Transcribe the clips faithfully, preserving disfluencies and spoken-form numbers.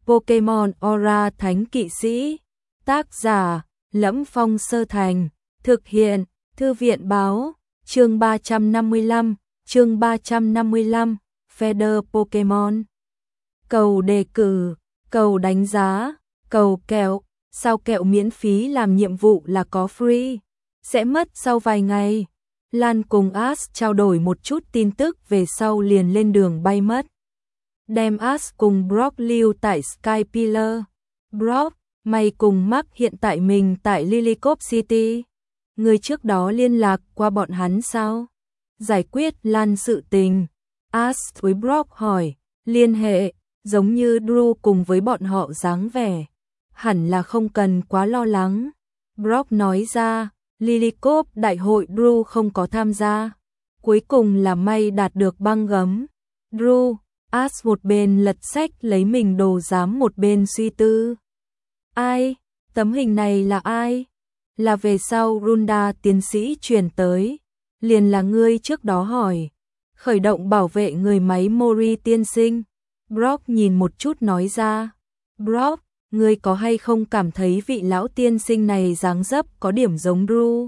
Pokemon Aura Thánh Kỵ Sĩ. Tác giả Lẫm Phong Sơ Thành. Thực hiện Thư viện Báo. Chương ba trăm năm mươi lăm. Chương ba trăm năm mươi lăm. Feather Pokemon. Cầu đề cử, cầu đánh giá, cầu kẹo. Sao kẹo miễn phí làm nhiệm vụ là có free? Sẽ mất sau vài ngày. Lan cùng Ash trao đổi một chút tin tức về sau liền lên đường bay mất. Đem Ash cùng Brock lưu tại Sky Pillar. Brock, mày cùng Mark hiện tại mình tại Lillicop City. Người trước đó liên lạc qua bọn hắn sao? Giải quyết Lan sự tình. Ash với Brock hỏi, liên hệ, giống như Drew cùng với bọn họ dáng vẻ. Hẳn là không cần quá lo lắng. Brock nói ra, Lillicop đại hội Drew không có tham gia. Cuối cùng là may đạt được băng gấm. Drew, Ash một bên lật sách lấy mình đồ giám một bên suy tư. Ai? Tấm hình này là ai? Là về sau Runda tiến sĩ truyền tới. Liền là ngươi trước đó hỏi. Khởi động bảo vệ người máy Mori tiên sinh. Brock nhìn một chút nói ra. Brock, ngươi có hay không cảm thấy vị lão tiên sinh này dáng dấp có điểm giống Drew?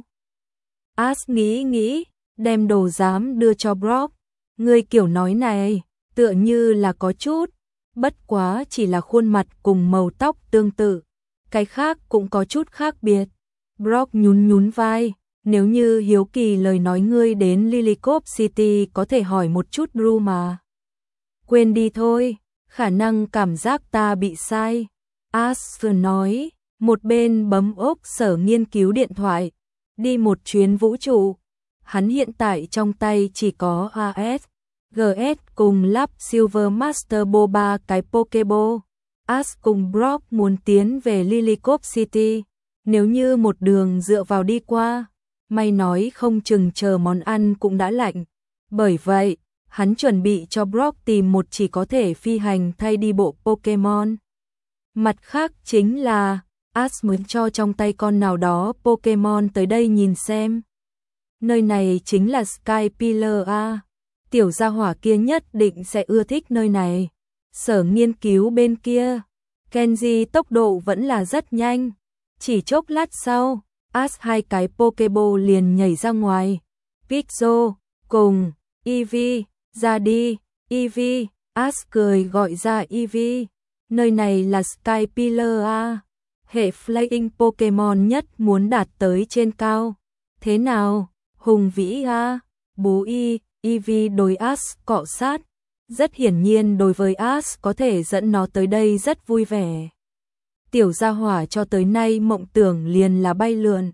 Ash nghĩ nghĩ, đem đồ giám đưa cho Brock. Ngươi kiểu nói này, tựa như là có chút, bất quá chỉ là khuôn mặt cùng màu tóc tương tự. Cái khác cũng có chút khác biệt. Brock nhún nhún vai, nếu như hiếu kỳ lời nói ngươi đến Lillicop City có thể hỏi một chút Drew mà. Quên đi thôi, khả năng cảm giác ta bị sai. Ash nói, một bên bấm ốc sở nghiên cứu điện thoại, đi một chuyến vũ trụ. Hắn hiện tại trong tay chỉ có a ét, giê ét cùng lắp Silver Master Ball ba cái Pokeball. Ash cùng Brock muốn tiến về Lillicop City, nếu như một đường dựa vào đi qua, may nói không chừng chờ món ăn cũng đã lạnh. Bởi vậy, hắn chuẩn bị cho Brock tìm một chỉ có thể phi hành thay đi bộ Pokemon. Mặt khác chính là, Ash muốn cho trong tay con nào đó Pokemon tới đây nhìn xem. Nơi này chính là Sky Pillar A. Tiểu gia hỏa kia nhất định sẽ ưa thích nơi này. Sở nghiên cứu bên kia, Kenji tốc độ vẫn là rất nhanh. Chỉ chốc lát sau, Ash hai cái Pokeball liền nhảy ra ngoài. Pixel, cùng, Eevee, ra đi, Eevee, Ash cười gọi ra Eevee. Nơi này là Sky Pillar A. Hệ Flying Pokemon nhất muốn đạt tới trên cao. Thế nào, hùng vĩ A? Bố y, Eevee đối Ash cọ sát. Rất hiển nhiên đối với Ash có thể dẫn nó tới đây rất vui vẻ. Tiểu gia hỏa cho tới nay mộng tưởng liền là bay lượn.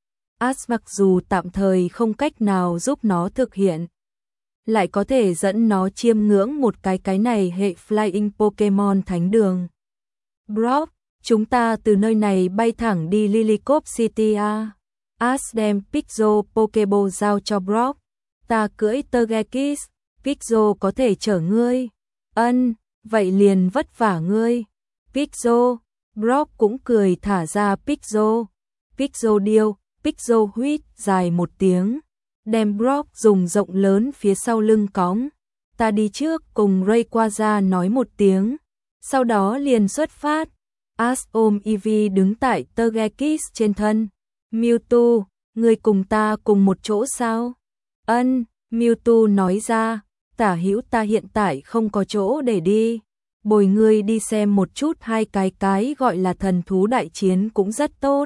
Ash mặc dù tạm thời không cách nào giúp nó thực hiện, lại có thể dẫn nó chiêm ngưỡng một cái cái này hệ Flying Pokemon thánh đường. Brock, chúng ta từ nơi này bay thẳng đi Lillicop City A. Ash đem Pixel Pokeball giao cho Brock. Ta cưỡi Togekiss, Pixel có thể chở ngươi. Ân, vậy liền vất vả ngươi. Pixel, Brock cũng cười thả ra Pixel. Pixel điêu, Pixel huýt dài một tiếng. Đem Brock dùng rộng lớn phía sau lưng cõng. Ta đi trước cùng Rayquaza nói một tiếng. Sau đó liền xuất phát. Ash ôm Eevee đứng tại Togekiss trên thân. Mewtwo, ngươi cùng ta cùng một chỗ sao? Ân, Mewtwo nói ra, tả hữu ta hiện tại không có chỗ để đi. Bồi ngươi đi xem một chút hai cái cái gọi là thần thú đại chiến cũng rất tốt.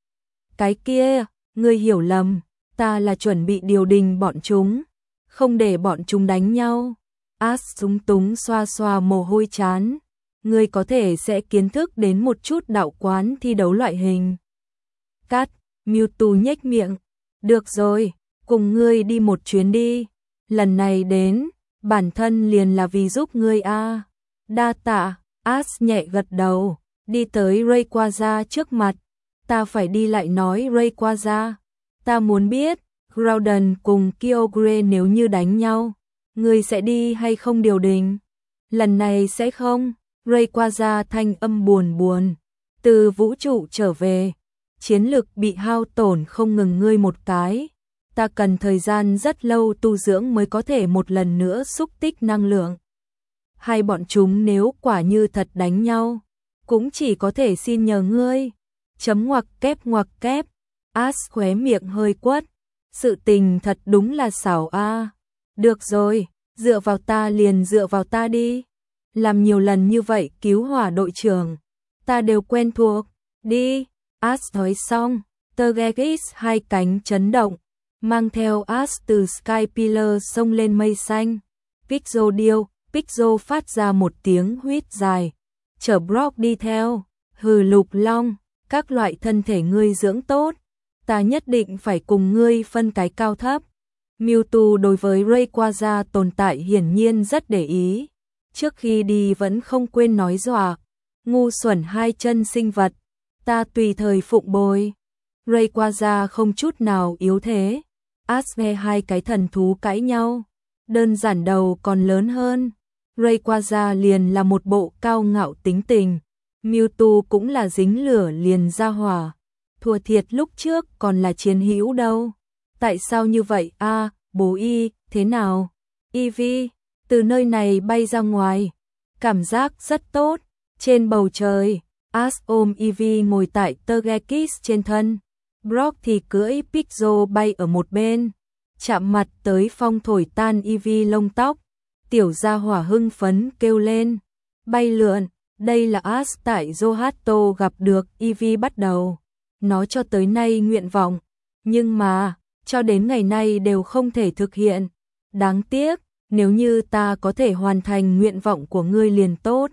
Cái kia, ngươi hiểu lầm, ta là chuẩn bị điều đình bọn chúng, không để bọn chúng đánh nhau. Ash súng túng xoa xoa mồ hôi chán. Ngươi có thể sẽ kiến thức đến một chút đạo quán thi đấu loại hình. Cắt, Mewtwo nhếch miệng. Được rồi, cùng ngươi đi một chuyến đi. Lần này đến, bản thân liền là vì giúp ngươi a. Đa tạ, Ash nhẹ gật đầu, đi tới Rayquaza trước mặt. Ta phải đi lại nói Rayquaza. Ta muốn biết, Groudon cùng Kyogre nếu như đánh nhau, ngươi sẽ đi hay không điều đình? Lần này sẽ không. Rayquaza thanh âm buồn buồn. Từ vũ trụ trở về, chiến lực bị hao tổn không ngừng ngươi một cái. Ta cần thời gian rất lâu tu dưỡng mới có thể một lần nữa xúc tích năng lượng. Hay bọn chúng nếu quả như thật đánh nhau, cũng chỉ có thể xin nhờ ngươi. Chấm ngoặc kép ngoặc kép, As khóe miệng hơi quất. Sự tình thật đúng là xảo a. Được rồi, dựa vào ta liền dựa vào ta đi. Làm nhiều lần như vậy cứu hỏa đội trưởng, ta đều quen thuộc. Đi, As nói xong, Tergegis hai cánh chấn động, mang theo As từ Sky Pillar xông lên mây xanh. Pixel điêu, Pixel phát ra một tiếng huýt dài, chở Brock đi theo. Hừ Lục Long, các loại thân thể ngươi dưỡng tốt, ta nhất định phải cùng ngươi phân cái cao thấp. Mewtwo đối với Rayquaza tồn tại hiển nhiên rất để ý, trước khi đi vẫn không quên nói dọa, ngu xuẩn hai chân sinh vật, ta tùy thời phụng bồi. Rayquaza không chút nào yếu thế, As nghe hai cái thần thú cãi nhau, đơn giản đầu còn lớn hơn. Rayquaza liền là một bộ cao ngạo tính tình, Mewtwo cũng là dính lửa liền ra hỏa, thua thiệt lúc trước còn là chiến hữu đâu. Tại sao như vậy a? À, bố y, thế nào? Eevee, từ nơi này bay ra ngoài, cảm giác rất tốt. Trên bầu trời, As ôm Eevee ngồi tại Tergekis trên thân, Brock thì cưỡi Pixel bay ở một bên, chạm mặt tới phong thổi tan Eevee lông tóc. Tiểu gia hỏa hưng phấn kêu lên, bay lượn. Đây là As tại Johto gặp được Eevee bắt đầu, nó cho tới nay nguyện vọng, nhưng mà cho đến ngày nay đều không thể thực hiện. Đáng tiếc, nếu như ta có thể hoàn thành nguyện vọng của ngươi liền tốt.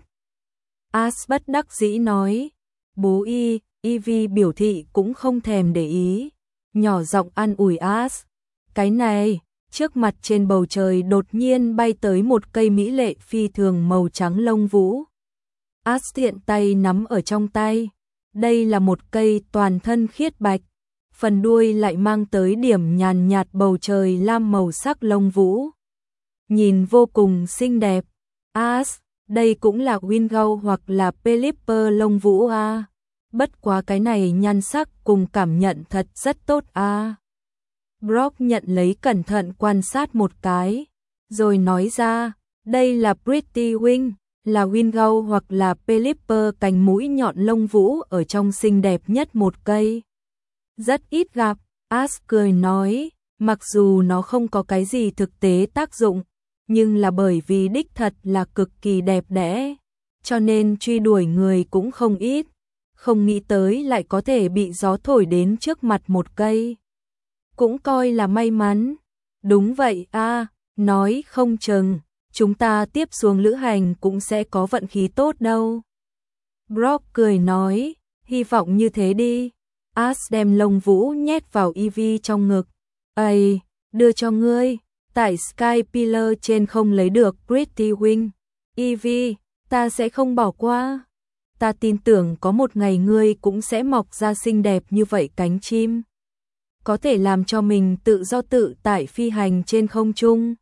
As bất đắc dĩ nói. Bố y, Eevee biểu thị cũng không thèm để ý, nhỏ giọng an ủi As. Cái này, trước mặt trên bầu trời đột nhiên bay tới một cây mỹ lệ phi thường màu trắng lông vũ. As tiện tay nắm ở trong tay. Đây là một cây toàn thân khiết bạch, phần đuôi lại mang tới điểm nhàn nhạt bầu trời lam màu sắc lông vũ, nhìn vô cùng xinh đẹp. As, đây cũng là Wingull hoặc là Pelipper lông vũ a. À. Bất quá cái này nhan sắc cùng cảm nhận thật rất tốt a. À. Brock nhận lấy cẩn thận quan sát một cái, rồi nói ra, đây là Pretty Wing, là Wingull hoặc là Pelipper cành mũi nhọn lông vũ ở trong xinh đẹp nhất một cây. Rất ít gặp, As cười nói, mặc dù nó không có cái gì thực tế tác dụng, nhưng là bởi vì đích thật là cực kỳ đẹp đẽ, cho nên truy đuổi người cũng không ít, không nghĩ tới lại có thể bị gió thổi đến trước mặt một cây. Cũng coi là may mắn. Đúng vậy a, à, nói không chừng chúng ta tiếp xuống lữ hành cũng sẽ có vận khí tốt đâu. Brock cười nói, hy vọng như thế đi. As đem lông vũ nhét vào Eevee trong ngực. Ây, đưa cho ngươi, tại Sky Pillar trên không lấy được Pretty Wing. Eevee, ta sẽ không bỏ qua. Ta tin tưởng có một ngày ngươi cũng sẽ mọc ra xinh đẹp như vậy cánh chim, có thể làm cho mình tự do tự tại phi hành trên không trung.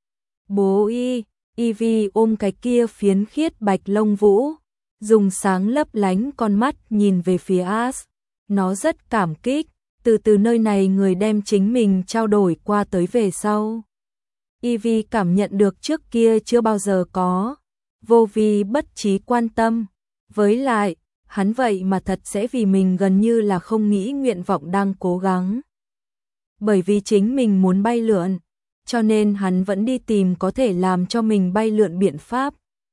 Bố y, Eevee ôm cái kia phiến khiết bạch lông vũ, dùng sáng lấp lánh con mắt nhìn về phía As. Nó rất cảm kích, từ từ nơi này người đem chính mình trao đổi qua tới về sau. Eevee cảm nhận được trước kia chưa bao giờ có, vô vi bất trí quan tâm. Với lại, hắn vậy mà thật sẽ vì mình gần như là không nghĩ nguyện vọng đang cố gắng. Bởi vì chính mình muốn bay lượn, cho nên hắn vẫn đi tìm có thể làm cho mình bay lượn biện pháp.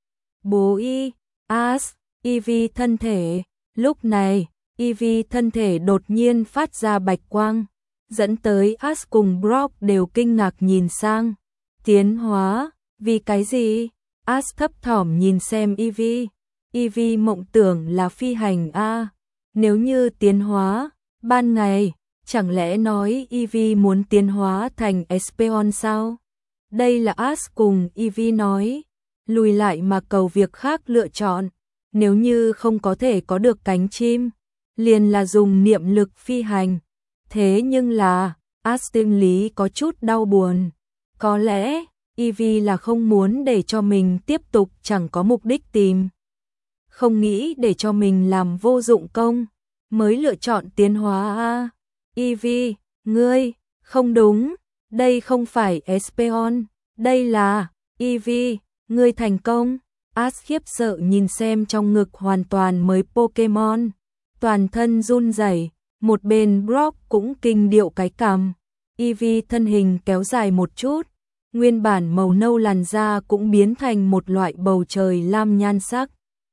Bố y, As, Eevee thân thể, lúc này, Eevee thân thể đột nhiên phát ra bạch quang, dẫn tới As cùng Brock đều kinh ngạc nhìn sang. Tiến hóa, vì cái gì? As thấp thỏm nhìn xem Eevee. Eevee mộng tưởng là phi hành a. À. Nếu như tiến hóa, ban ngày, chẳng lẽ nói Eevee muốn tiến hóa thành Espeon sao? Đây là As cùng Eevee nói, lùi lại mà cầu việc khác lựa chọn, nếu như không có thể có được cánh chim, liền là dùng niệm lực phi hành. Thế nhưng là, As tâm lý có chút đau buồn, có lẽ Eevee là không muốn để cho mình tiếp tục chẳng có mục đích tìm, không nghĩ để cho mình làm vô dụng công, mới lựa chọn tiến hóa a. À. Eevee, ngươi, không đúng, đây không phải Espeon, đây là, Eevee, ngươi thành công. Ash khiếp sợ nhìn xem trong ngực hoàn toàn mới Pokemon, toàn thân run rẩy, một bên Brock cũng kinh điệu cái cằm. Eevee thân hình kéo dài một chút, nguyên bản màu nâu làn da cũng biến thành một loại bầu trời lam nhan sắc.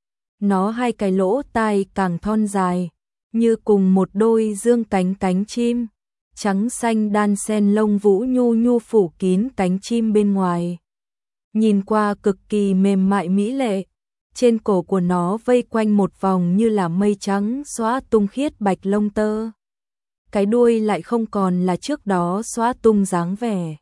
Nó hai cái lỗ tai càng thon dài, như cùng một đôi dương cánh cánh chim, trắng xanh đan xen lông vũ nhu nhu phủ kín cánh chim bên ngoài. Nhìn qua cực kỳ mềm mại mỹ lệ, trên cổ của nó vây quanh một vòng như là mây trắng xóa tung khiết bạch lông tơ. Cái đuôi lại không còn là trước đó xóa tung dáng vẻ,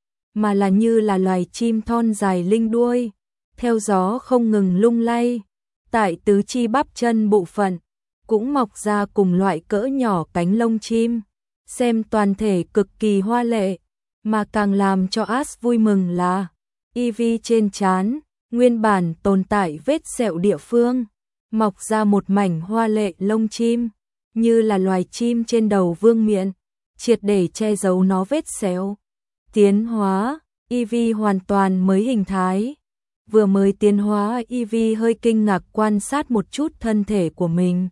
mà là như là loài chim thon dài linh đuôi, theo gió không ngừng lung lay. Tại tứ chi bắp chân bộ phận, cũng mọc ra cùng loại cỡ nhỏ cánh lông chim, xem toàn thể cực kỳ hoa lệ, mà càng làm cho Ash vui mừng là Eevee trên trán, nguyên bản tồn tại vết sẹo địa phương, mọc ra một mảnh hoa lệ lông chim, như là loài chim trên đầu vương miện, triệt để che giấu nó vết sẹo. Tiến hóa, Eevee hoàn toàn mới hình thái. Vừa mới tiến hóa, Eevee hơi kinh ngạc quan sát một chút thân thể của mình.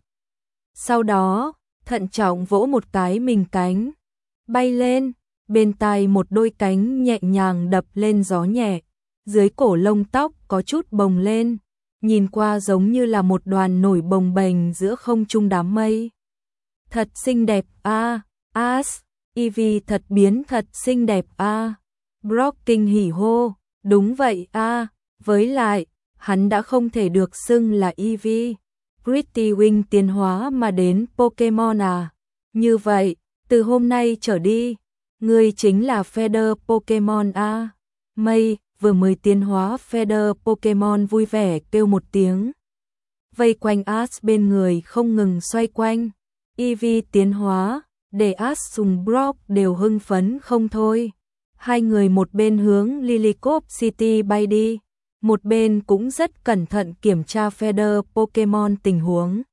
Sau đó, thận trọng vỗ một cái mình cánh, bay lên, bên tai một đôi cánh nhẹ nhàng đập lên gió nhẹ, dưới cổ lông tóc có chút bồng lên, nhìn qua giống như là một đoàn nổi bồng bềnh giữa không trung đám mây. Thật xinh đẹp a, à, Ash, Eevee thật biến thật xinh đẹp a. À. Brock kinh hỉ hô, đúng vậy a, à. Với lại, hắn đã không thể được xưng là Eevee, Pretty Wing tiến hóa mà đến Pokemon à. Như vậy, từ hôm nay trở đi, ngươi chính là Feather Pokemon a. À. Mây vừa mới tiến hóa Feather Pokemon vui vẻ kêu một tiếng, vây quanh Ash bên người không ngừng xoay quanh. Eevee tiến hóa, để Ash cùng Brock đều hưng phấn không thôi. Hai người một bên hướng Lillicop City bay đi, một bên cũng rất cẩn thận kiểm tra Feather Pokemon tình huống.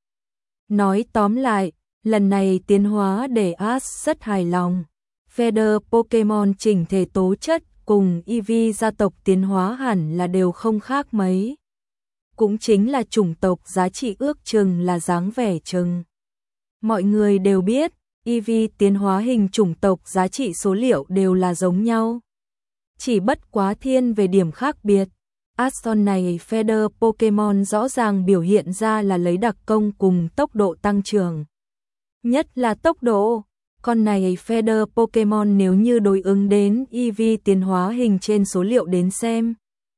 Nói tóm lại, lần này tiến hóa để Ash rất hài lòng. Feather Pokemon chỉnh thể tố chất cùng Eevee gia tộc tiến hóa hẳn là đều không khác mấy. Cũng chính là chủng tộc giá trị ước chừng là dáng vẻ chừng. Mọi người đều biết, Eevee tiến hóa hình chủng tộc giá trị số liệu đều là giống nhau. Chỉ bất quá thiên về điểm khác biệt. Aston này Feather Pokemon rõ ràng biểu hiện ra là lấy đặc công cùng tốc độ tăng trưởng. Nhất là tốc độ, con này Feather Pokemon nếu như đối ứng đến Eevee tiến hóa hình trên số liệu đến xem,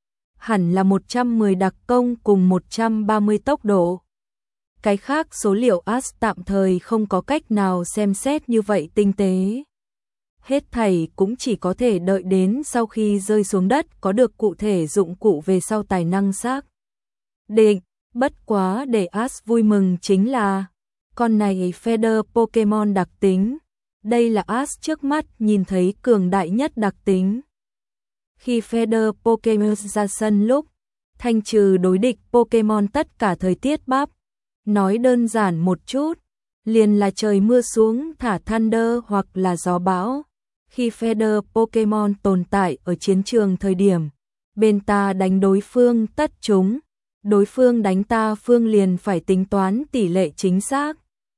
hẳn là một trăm mười đặc công cùng một trăm ba mươi tốc độ. Cái khác số liệu Ash tạm thời không có cách nào xem xét như vậy tinh tế. Hết thảy cũng chỉ có thể đợi đến sau khi rơi xuống đất có được cụ thể dụng cụ về sau tài năng xác định. Bất quá để Ash vui mừng chính là con này Feather Pokemon đặc tính. Đây là Ash trước mắt nhìn thấy cường đại nhất đặc tính. Khi Feather Pokemon ra sân lúc, thanh trừ đối địch Pokemon tất cả thời tiết bắp. Nói đơn giản một chút, liền là trời mưa xuống thả Thunder hoặc là gió bão. Khi Feather Pokemon tồn tại ở chiến trường thời điểm, bên ta đánh đối phương tất chúng, đối phương đánh ta phương liền phải tính toán tỷ lệ chính xác.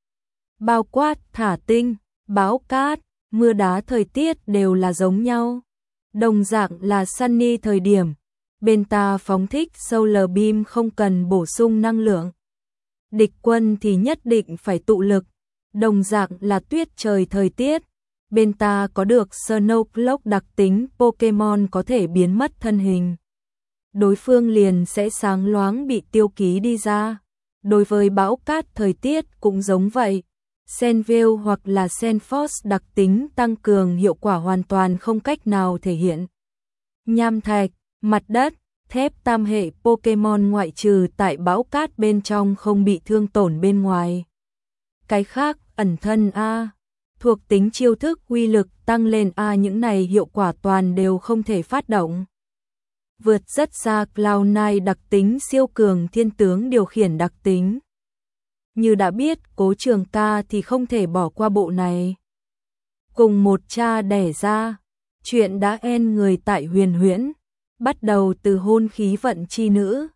Bao quát, thả tinh, bão cát, mưa đá thời tiết đều là giống nhau. Đồng dạng là Sunny thời điểm, bên ta phóng thích Solar Beam không cần bổ sung năng lượng. Địch quân thì nhất định phải tụ lực, đồng dạng là tuyết trời thời tiết. Bên ta có được Snowcloak đặc tính Pokemon có thể biến mất thân hình. Đối phương liền sẽ sáng loáng bị tiêu ký đi ra. Đối với bão cát thời tiết cũng giống vậy. Senville hoặc là Senforce đặc tính tăng cường hiệu quả hoàn toàn không cách nào thể hiện. Nham thạch, mặt đất, thép tam hệ Pokemon ngoại trừ tại bão cát bên trong không bị thương tổn bên ngoài. Cái khác, ẩn thân A, thuộc tính chiêu thức uy lực tăng lên A những này hiệu quả toàn đều không thể phát động. Vượt rất xa Cloud Nine đặc tính siêu cường thiên tướng điều khiển đặc tính. Như đã biết Cố Trường Ca thì không thể bỏ qua bộ này. Cùng một cha đẻ ra, chuyện đã en người tại huyền huyễn. Bắt đầu từ hôn khí vận chi nữ,